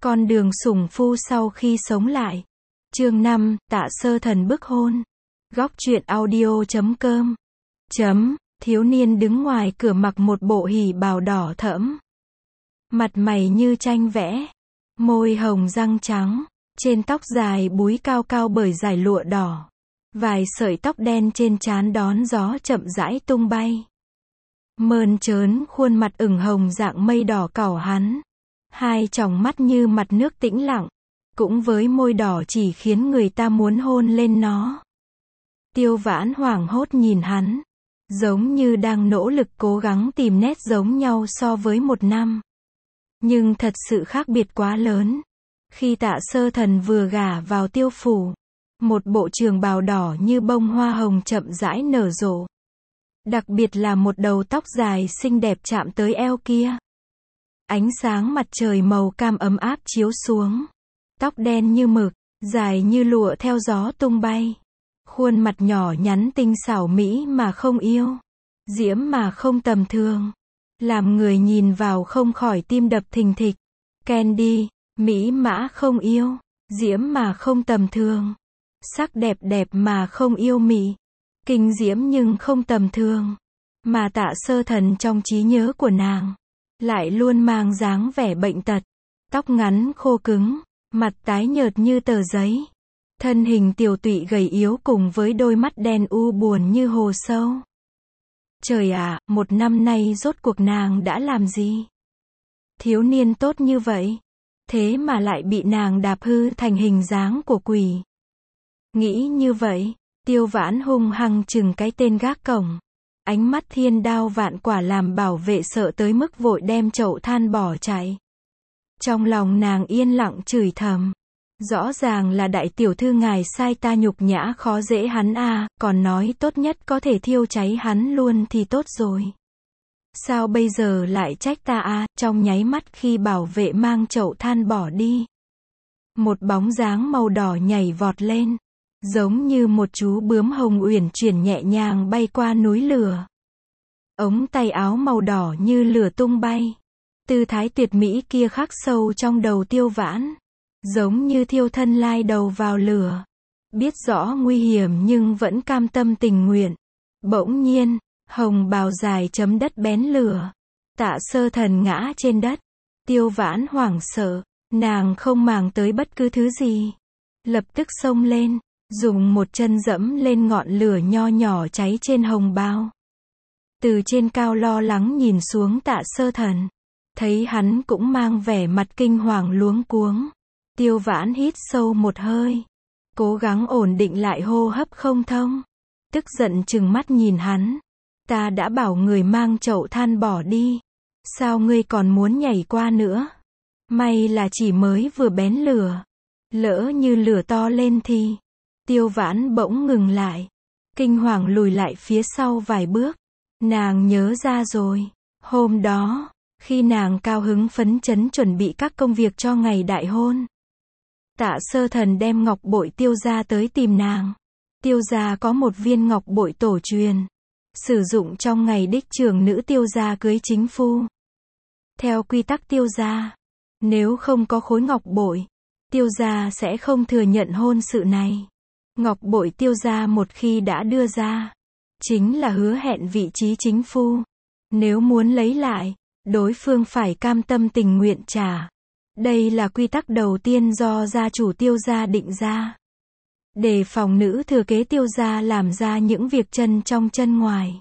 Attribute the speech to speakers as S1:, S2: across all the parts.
S1: Con đường sủng phu sau khi sống lại. Chương 5, Tạ Sơ Thần bức hôn. Góc truyện audio.com. Thiếu niên đứng ngoài cửa mặc một bộ hỉ bào đỏ thẫm. Mặt mày như tranh vẽ. Môi hồng răng trắng. Trên tóc dài búi cao cao bởi dải lụa đỏ. Vài sợi tóc đen trên trán đón gió chậm rãi tung bay. Mơn trớn khuôn mặt ửng hồng dạng mây đỏ cỏ hắn. Hai tròng mắt như mặt nước tĩnh lặng, cũng với môi đỏ chỉ khiến người ta muốn hôn lên nó. Tiêu Vãn hoảng hốt nhìn hắn, giống như đang nỗ lực cố gắng tìm nét giống nhau so với một năm. Nhưng thật sự khác biệt quá lớn. Khi Tạ Sơ Thần vừa gả vào Tiêu phủ, một bộ trường bào đỏ như bông hoa hồng chậm rãi nở rộ. Đặc biệt là một đầu tóc dài xinh đẹp chạm tới eo kia. Ánh sáng mặt trời màu cam ấm áp chiếu xuống. Tóc đen như mực, dài như lụa theo gió tung bay. Khuôn mặt nhỏ nhắn tinh xảo mỹ mà không yêu. Diễm mà không tầm thường. Làm người nhìn vào không khỏi tim đập thình thịch. Candy, mỹ mã không yêu. Diễm mà không tầm thường. Sắc đẹp đẹp mà không yêu mị. Kinh diễm nhưng không tầm thường. Mà Tạ Sơ Thần trong trí nhớ của nàng lại luôn mang dáng vẻ bệnh tật, tóc ngắn khô cứng, mặt tái nhợt như tờ giấy, thân hình tiều tụy gầy yếu cùng với đôi mắt đen u buồn như hồ sâu. Trời ạ, một năm nay rốt cuộc nàng đã làm gì? Thiếu niên tốt như vậy, thế mà lại bị nàng đạp hư thành hình dáng của quỷ. Nghĩ như vậy, Tiêu Vãn hung hăng chừng cái tên gác cổng. Ánh mắt thiên đao vạn quả làm bảo vệ sợ tới mức vội đem chậu than bỏ chạy. Trong lòng nàng yên lặng chửi thầm. Rõ ràng là đại tiểu thư ngài sai ta nhục nhã khó dễ hắn à, còn nói tốt nhất có thể thiêu cháy hắn luôn thì tốt rồi. Sao bây giờ lại trách ta à, trong nháy mắt khi bảo vệ mang chậu than bỏ đi. Một bóng dáng màu đỏ nhảy vọt lên. Giống như một chú bướm hồng uyển chuyển nhẹ nhàng bay qua núi lửa. Ống tay áo màu đỏ như lửa tung bay. Tư thái tuyệt mỹ kia khắc sâu trong đầu Tiêu Vãn. Giống như thiêu thân lai đầu vào lửa. Biết rõ nguy hiểm nhưng vẫn cam tâm tình nguyện. Bỗng nhiên, hồng bào dài chấm đất bén lửa. Tạ Sơ Thần ngã trên đất. Tiêu Vãn hoảng sợ, nàng không màng tới bất cứ thứ gì. Lập tức xông lên. Dùng một chân dẫm lên ngọn lửa nho nhỏ cháy trên hồng bào. Từ trên cao lo lắng nhìn xuống Tạ Sơ Thần. Thấy hắn cũng mang vẻ mặt kinh hoàng luống cuống. Tiêu Vãn hít sâu một hơi. Cố gắng ổn định lại hô hấp không thông. Tức giận trừng mắt nhìn hắn. Ta đã bảo người mang chậu than bỏ đi. Sao ngươi còn muốn nhảy qua nữa? May là chỉ mới vừa bén lửa. Lỡ như lửa to lên thì... Tiêu Vãn bỗng ngừng lại. Kinh hoàng lùi lại phía sau vài bước. Nàng nhớ ra rồi. Hôm đó, khi nàng cao hứng phấn chấn chuẩn bị các công việc cho ngày đại hôn. Tạ Sơ Thần đem ngọc bội Tiêu gia tới tìm nàng. Tiêu gia có một viên ngọc bội tổ truyền. Sử dụng trong ngày đích trưởng nữ Tiêu gia cưới chính phu. Theo quy tắc Tiêu gia, nếu không có khối ngọc bội, Tiêu gia sẽ không thừa nhận hôn sự này. Ngọc bội Tiêu gia một khi đã đưa ra, chính là hứa hẹn vị trí chính phu. Nếu muốn lấy lại, đối phương phải cam tâm tình nguyện trả. Đây là quy tắc đầu tiên do gia chủ Tiêu gia định ra. Để phòng nữ thừa kế Tiêu gia làm ra những việc chân trong chân ngoài.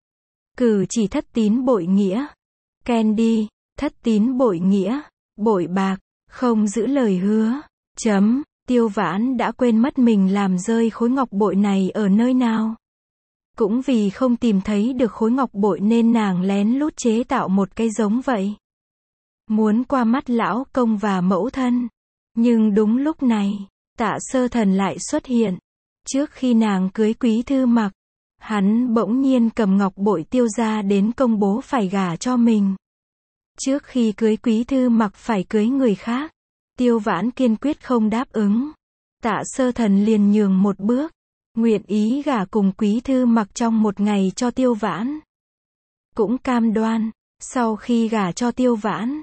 S1: Cử chỉ thất tín bội nghĩa. Candy, thất tín bội nghĩa, bội bạc, không giữ lời hứa. Tiêu Vãn đã quên mất mình làm rơi khối ngọc bội này ở nơi nào. Cũng vì không tìm thấy được khối ngọc bội nên nàng lén lút chế tạo một cái giống vậy. Muốn qua mắt lão công và mẫu thân. Nhưng đúng lúc này, Tạ Sơ Thần lại xuất hiện. Trước khi nàng cưới Quý Thư Mặc, hắn bỗng nhiên cầm ngọc bội Tiêu gia đến công bố phải gả cho mình. Trước khi cưới Quý Thư Mặc phải cưới người khác. Tiêu Vãn kiên quyết không đáp ứng. Tạ Sơ Thần liền nhường một bước. Nguyện ý gả cùng Quý Thư Mặc trong một ngày cho Tiêu Vãn. Cũng cam đoan, sau khi gả cho Tiêu Vãn,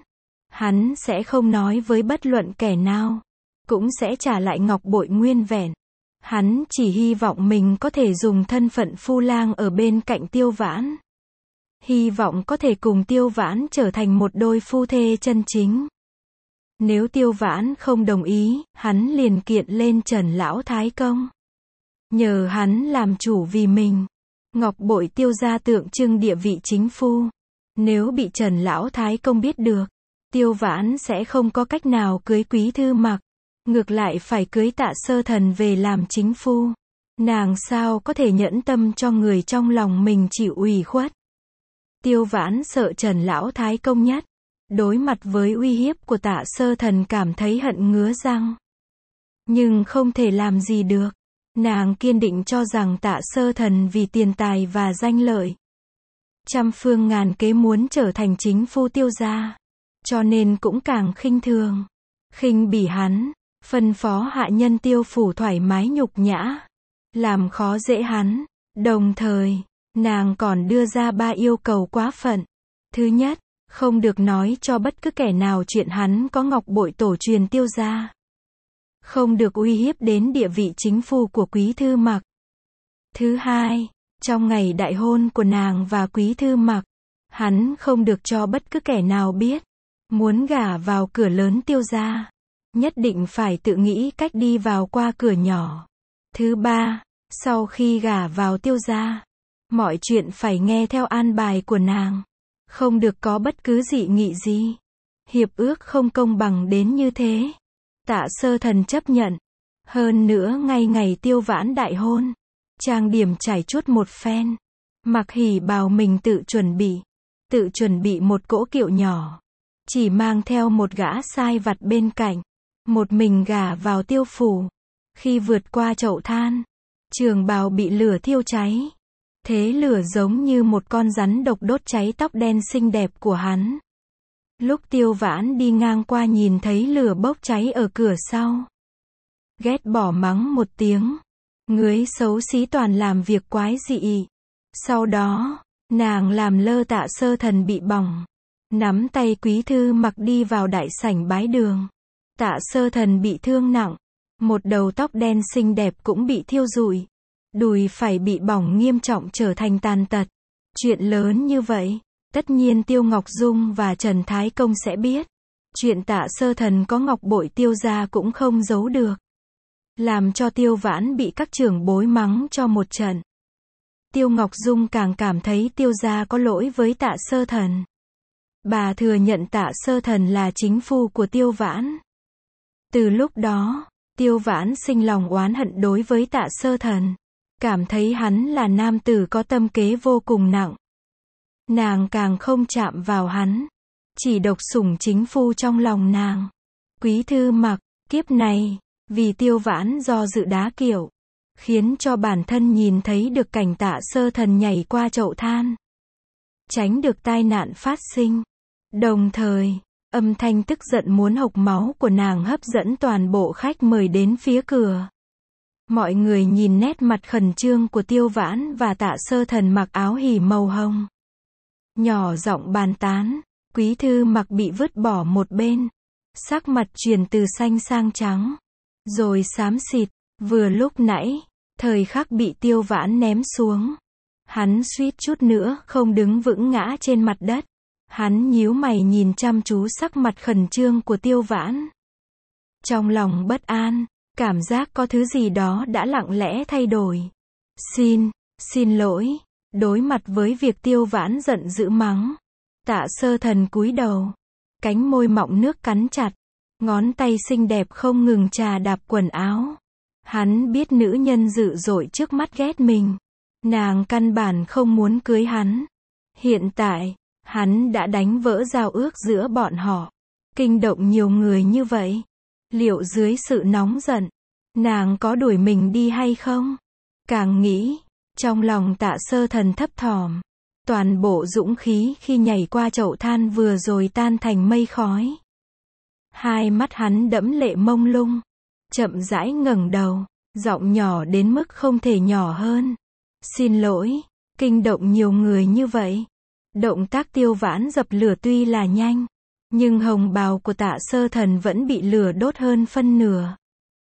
S1: Hắn sẽ không nói với bất luận kẻ nào. Cũng sẽ trả lại ngọc bội nguyên vẹn. Hắn chỉ hy vọng mình có thể dùng thân phận phu lang ở bên cạnh Tiêu Vãn. Hy vọng có thể cùng Tiêu Vãn trở thành một đôi phu thê chân chính. Nếu Tiêu Vãn không đồng ý, hắn liền kiện lên Trần Lão Thái Công. Nhờ hắn làm chủ vì mình. Ngọc bội Tiêu gia tượng trưng địa vị chính phu. Nếu bị Trần Lão Thái Công biết được, Tiêu Vãn sẽ không có cách nào cưới Quý Thư Mặc. Ngược lại phải cưới Tạ Sơ Thần về làm chính phu. Nàng sao có thể nhẫn tâm cho người trong lòng mình chịu ủy khuất. Tiêu Vãn sợ Trần Lão Thái Công nhất. Đối mặt với uy hiếp của Tạ Sơ Thần cảm thấy hận ngứa răng. Nhưng không thể làm gì được. Nàng kiên định cho rằng Tạ Sơ Thần vì tiền tài và danh lợi. Trăm phương ngàn kế muốn trở thành chính phu Tiêu gia. Cho nên cũng càng khinh thường. Khinh bỉ hắn. Phân phó hạ nhân Tiêu phủ thoải mái nhục nhã. Làm khó dễ hắn. Đồng thời, nàng còn đưa ra 3 yêu cầu quá phận. Thứ nhất, không được nói cho bất cứ kẻ nào chuyện hắn có ngọc bội tổ truyền Tiêu gia. Không được uy hiếp đến địa vị chính phu của Quý Thư Mặc. Thứ hai, trong ngày đại hôn của nàng và Quý Thư Mặc, hắn không được cho bất cứ kẻ nào biết. Muốn gả vào cửa lớn Tiêu gia, nhất định phải tự nghĩ cách đi vào qua cửa nhỏ. Thứ ba, sau khi gả vào Tiêu gia, mọi chuyện phải nghe theo an bài của nàng. Không được có bất cứ dị nghị gì. Hiệp ước không công bằng đến như thế. Tạ Sơ Thần chấp nhận. Hơn nữa ngay ngày Tiêu Vãn đại hôn, trang điểm trải chuốt một phen. Mặc hỉ bào mình tự chuẩn bị một cỗ kiệu nhỏ. Chỉ mang theo một gã sai vặt bên cạnh. Một mình gả vào Tiêu phủ. Khi vượt qua chậu than, trường bào bị lửa thiêu cháy. Thế lửa giống như một con rắn độc đốt cháy tóc đen xinh đẹp của hắn. Lúc Tiêu Vãn đi ngang qua nhìn thấy lửa bốc cháy ở cửa sau. Ghét bỏ mắng một tiếng. Người xấu xí toàn làm việc quái dị. Sau đó, nàng làm lơ Tạ Sơ Thần bị bỏng. Nắm tay Quý Thư Mặc đi vào đại sảnh bái đường. Tạ Sơ Thần bị thương nặng. Một đầu tóc đen xinh đẹp cũng bị thiêu rụi. Đùi phải bị bỏng nghiêm trọng trở thành tàn tật. Chuyện lớn như vậy, tất nhiên Tiêu Ngọc Dung và Trần Thái Công sẽ biết. Chuyện Tạ Sơ Thần có ngọc bội Tiêu gia cũng không giấu được. Làm cho Tiêu Vãn bị các trưởng bối mắng cho một trận. Tiêu Ngọc Dung càng cảm thấy Tiêu gia có lỗi với Tạ Sơ Thần. Bà thừa nhận Tạ Sơ Thần là chính phu của Tiêu Vãn. Từ lúc đó, Tiêu Vãn sinh lòng oán hận đối với Tạ Sơ Thần. Cảm thấy hắn là nam tử có tâm kế vô cùng nặng. Nàng càng không chạm vào hắn. Chỉ độc sủng chính phu trong lòng nàng. Quý Thư Mặc, kiếp này, vì Tiêu Vãn do dự đá kiệu. Khiến cho bản thân nhìn thấy được cảnh Tạ Sơ Thần nhảy qua chậu than. Tránh được tai nạn phát sinh. Đồng thời, âm thanh tức giận muốn hộc máu của nàng hấp dẫn toàn bộ khách mời đến phía cửa. Mọi người nhìn nét mặt khẩn trương của Tiêu Vãn và Tạ Sơ Thần mặc áo hỉ màu hồng. Nhỏ giọng bàn tán, Quý Thư Mặc bị vứt bỏ một bên. Sắc mặt chuyển từ xanh sang trắng. Rồi xám xịt, vừa lúc nãy, thời khắc bị Tiêu Vãn ném xuống. Hắn suýt chút nữa không đứng vững ngã trên mặt đất. Hắn nhíu mày nhìn chăm chú sắc mặt khẩn trương của Tiêu Vãn. Trong lòng bất an. Cảm giác có thứ gì đó đã lặng lẽ thay đổi. Xin lỗi. Đối mặt với việc Tiêu Vãn giận dữ mắng. Tạ Sơ Thần cúi đầu. Cánh môi mọng nước cắn chặt. Ngón tay xinh đẹp không ngừng chà đạp quần áo. Hắn biết nữ nhân dữ dội trước mắt ghét mình. Nàng căn bản không muốn cưới hắn. Hiện tại, hắn đã đánh vỡ giao ước giữa bọn họ. Kinh động nhiều người như vậy. Liệu dưới sự nóng giận, nàng có đuổi mình đi hay không? Càng nghĩ, trong lòng Tạ Sơ Thần thấp thỏm. Toàn bộ dũng khí khi nhảy qua chậu than vừa rồi tan thành mây khói. Hai mắt hắn đẫm lệ mông lung. Chậm rãi ngẩng đầu, giọng nhỏ đến mức không thể nhỏ hơn. Xin lỗi, kinh động nhiều người như vậy. Động tác Tiêu Vãn dập lửa tuy là nhanh, Nhưng hồng bào của Tạ Sơ Thần vẫn bị lửa đốt hơn phân nửa.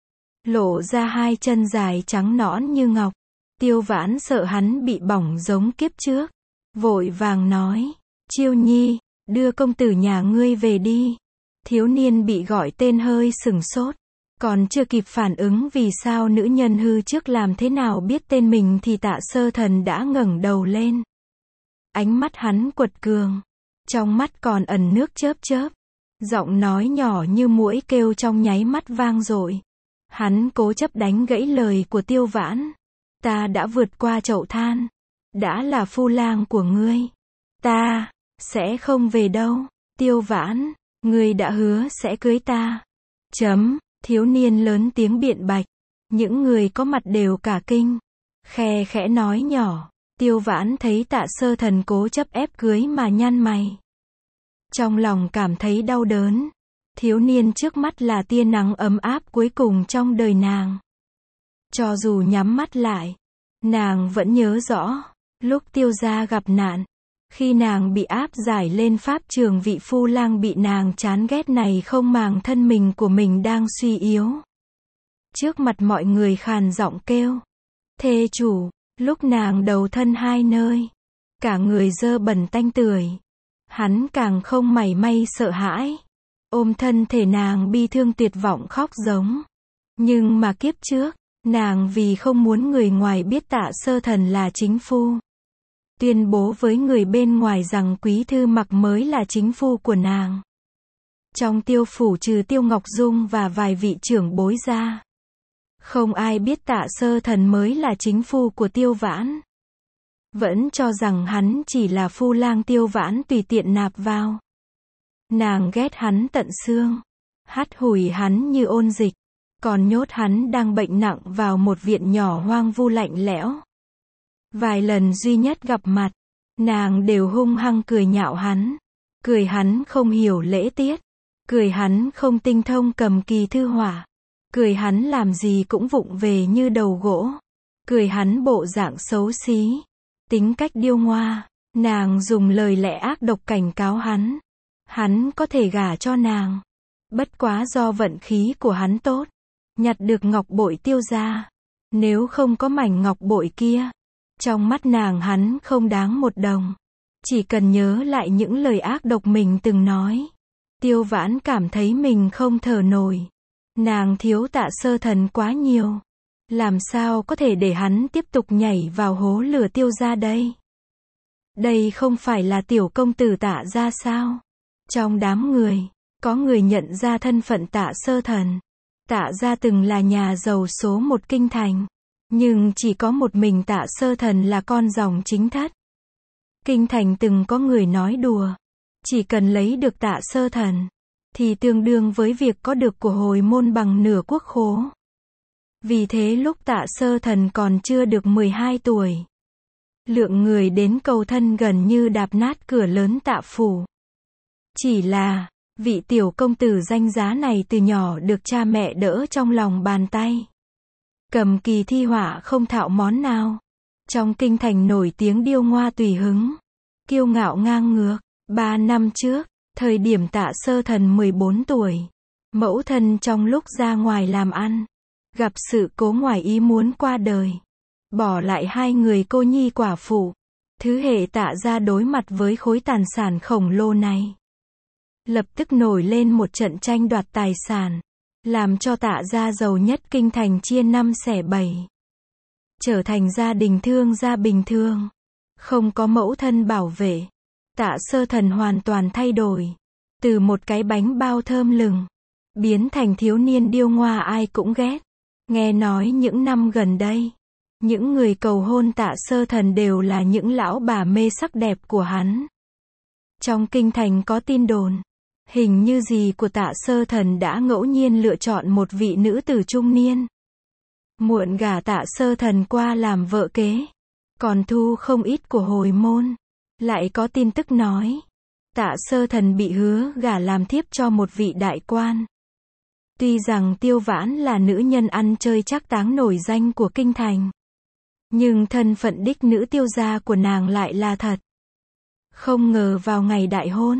S1: Lộ ra hai chân dài trắng nõn như ngọc. Tiêu Vãn sợ hắn bị bỏng giống kiếp trước. Vội vàng nói, Chiêu Nhi, đưa công tử nhà ngươi về đi. Thiếu niên bị gọi tên hơi sửng sốt. Còn chưa kịp phản ứng vì sao nữ nhân hư trước làm thế nào biết tên mình thì Tạ Sơ Thần đã ngẩng đầu lên. Ánh mắt hắn quật cường. Trong mắt còn ẩn nước chớp chớp. Giọng nói nhỏ như muỗi kêu trong nháy mắt vang dội. Hắn cố chấp đánh gãy lời của Tiêu Vãn. Ta đã vượt qua chậu than. Đã là phu lang của ngươi. Ta sẽ không về đâu. Tiêu Vãn, ngươi đã hứa sẽ cưới ta. Thiếu niên lớn tiếng biện bạch. Những người có mặt đều cả kinh. Khe khẽ nói nhỏ. Tiêu Vãn thấy Tạ Sơ Thần cố chấp ép cưới mà nhăn mày. Trong lòng cảm thấy đau đớn. Thiếu niên trước mắt là tia nắng ấm áp cuối cùng trong đời nàng. Cho dù nhắm mắt lại, nàng vẫn nhớ rõ. Lúc Tiêu gia gặp nạn, khi nàng bị áp giải lên pháp trường, vị phu lang bị nàng chán ghét này không màng thân mình của mình đang suy yếu. Trước mặt mọi người khàn giọng kêu, thê chủ, lúc nàng đầu thân hai nơi, cả người dơ bẩn tanh tưởi. Hắn càng không mảy may sợ hãi, ôm thân thể nàng bi thương tuyệt vọng khóc giống. Nhưng mà kiếp trước, nàng vì không muốn người ngoài biết Tạ Sơ Thần là chính phu, tuyên bố với người bên ngoài rằng Quý Thư Mặc mới là chính phu của nàng. Trong Tiêu phủ trừ Tiêu Ngọc Dung và vài vị trưởng bối ra, không ai biết Tạ Sơ Thần mới là chính phu của Tiêu Vãn. Vẫn cho rằng hắn chỉ là phu lang Tiêu Vãn tùy tiện nạp vào. Nàng ghét hắn tận xương, hắt hủi hắn như ôn dịch, còn nhốt hắn đang bệnh nặng vào một viện nhỏ hoang vu lạnh lẽo. Vài lần duy nhất gặp mặt, nàng đều hung hăng cười nhạo hắn. Cười hắn không hiểu lễ tiết, cười hắn không tinh thông cầm kỳ thư họa, cười hắn làm gì cũng vụng về như đầu gỗ, cười hắn bộ dạng xấu xí, tính cách điêu ngoa. Nàng dùng lời lẽ ác độc cảnh cáo hắn. Hắn có thể gả cho nàng, bất quá do vận khí của hắn tốt, nhặt được ngọc bội Tiêu gia. Nếu không có mảnh ngọc bội kia, trong mắt nàng hắn không đáng một đồng. Chỉ cần nhớ lại những lời ác độc mình từng nói, Tiêu Vãn cảm thấy mình không thở nổi. Nàng thiếu Tạ Sơ Thần quá nhiều. Làm sao có thể để hắn tiếp tục nhảy vào hố lửa Tiêu gia đây? Đây không phải là tiểu công tử Tạ gia sao? Trong đám người, có người nhận ra thân phận Tạ Sơ Thần. Tạ gia từng là nhà giàu số một kinh thành, nhưng chỉ có một mình Tạ Sơ Thần là con dòng chính thất. Kinh thành từng có người nói đùa, chỉ cần lấy được Tạ Sơ Thần, thì tương đương với việc có được của hồi môn bằng nửa quốc khố. Vì thế lúc Tạ Sơ Thần còn chưa được 12 tuổi, lượng người đến cầu thân gần như đạp nát cửa lớn Tạ phủ. Chỉ là, vị tiểu công tử danh giá này từ nhỏ được cha mẹ đỡ trong lòng bàn tay. Cầm kỳ thi họa không thạo món nào. Trong kinh thành nổi tiếng điêu ngoa tùy hứng, kiêu ngạo ngang ngược. 3 năm trước, thời điểm Tạ Sơ Thần 14 tuổi, mẫu thân trong lúc ra ngoài làm ăn, gặp sự cố ngoài ý muốn qua đời, bỏ lại hai người cô nhi quả phụ. Thứ hệ Tạ gia đối mặt với khối tài sản khổng lồ này, lập tức nổi lên một trận tranh đoạt tài sản, làm cho Tạ gia giàu nhất kinh thành chia 5 xẻ 7, trở thành gia đình thương gia bình thường. Không có mẫu thân bảo vệ, Tạ Sơ Thần hoàn toàn thay đổi, từ một cái bánh bao thơm lừng, biến thành thiếu niên điêu ngoa ai cũng ghét. Nghe nói những năm gần đây, những người cầu hôn Tạ Sơ Thần đều là những lão bà mê sắc đẹp của hắn. Trong kinh thành có tin đồn, hình như dì của Tạ Sơ Thần đã ngẫu nhiên lựa chọn một vị nữ tử trung niên, muộn gả Tạ Sơ Thần qua làm vợ kế, còn thu không ít của hồi môn. Lại có tin tức nói, Tạ Sơ Thần bị hứa gả làm thiếp cho một vị đại quan. Tuy rằng Tiêu Vãn là nữ nhân ăn chơi trác táng nổi danh của kinh thành, nhưng thân phận đích nữ Tiêu gia của nàng lại là thật. Không ngờ vào ngày đại hôn,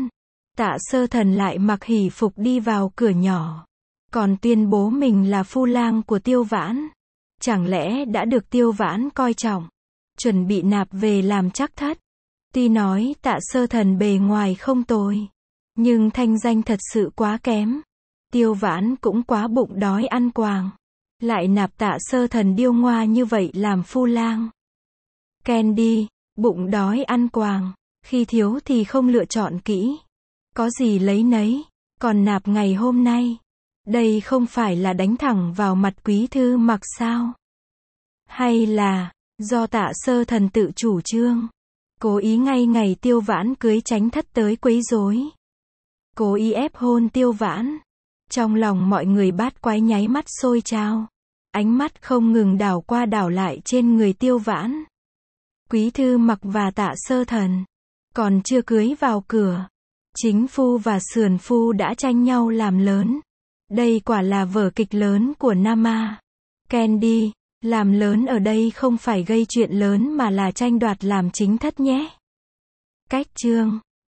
S1: Tạ Sơ Thần lại mặc hỷ phục đi vào cửa nhỏ. Còn tuyên bố mình là phu lang của Tiêu Vãn. Chẳng lẽ đã được Tiêu Vãn coi trọng, chuẩn bị nạp về làm trác thất. Tuy nói Tạ Sơ Thần bề ngoài không tồi, nhưng thanh danh thật sự quá kém. Tiêu Vãn cũng quá bụng đói ăn quàng, lại nạp Tạ Sơ Thần điêu ngoa như vậy làm phu lang. Candy, bụng đói ăn quàng, khi thiếu thì không lựa chọn kỹ, có gì lấy nấy, còn nạp ngày hôm nay, đây không phải là đánh thẳng vào mặt Quý Thư Mặc sao? Hay là do Tạ Sơ Thần tự chủ trương, cố ý ngay ngày Tiêu Vãn cưới tránh thất tới quấy rối, cố ý ép hôn Tiêu Vãn. Trong lòng mọi người bát quái nháy mắt sôi trao, ánh mắt không ngừng đảo qua đảo lại trên người Tiêu Vãn. Quý Thư Mặc và Tạ Sơ Thần còn chưa cưới vào cửa, chính phu và sườn phu đã tranh nhau làm lớn. Đây quả là vở kịch lớn của Nama. Candy, làm lớn ở đây không phải gây chuyện lớn mà là tranh đoạt làm chính thất nhé. Cách chương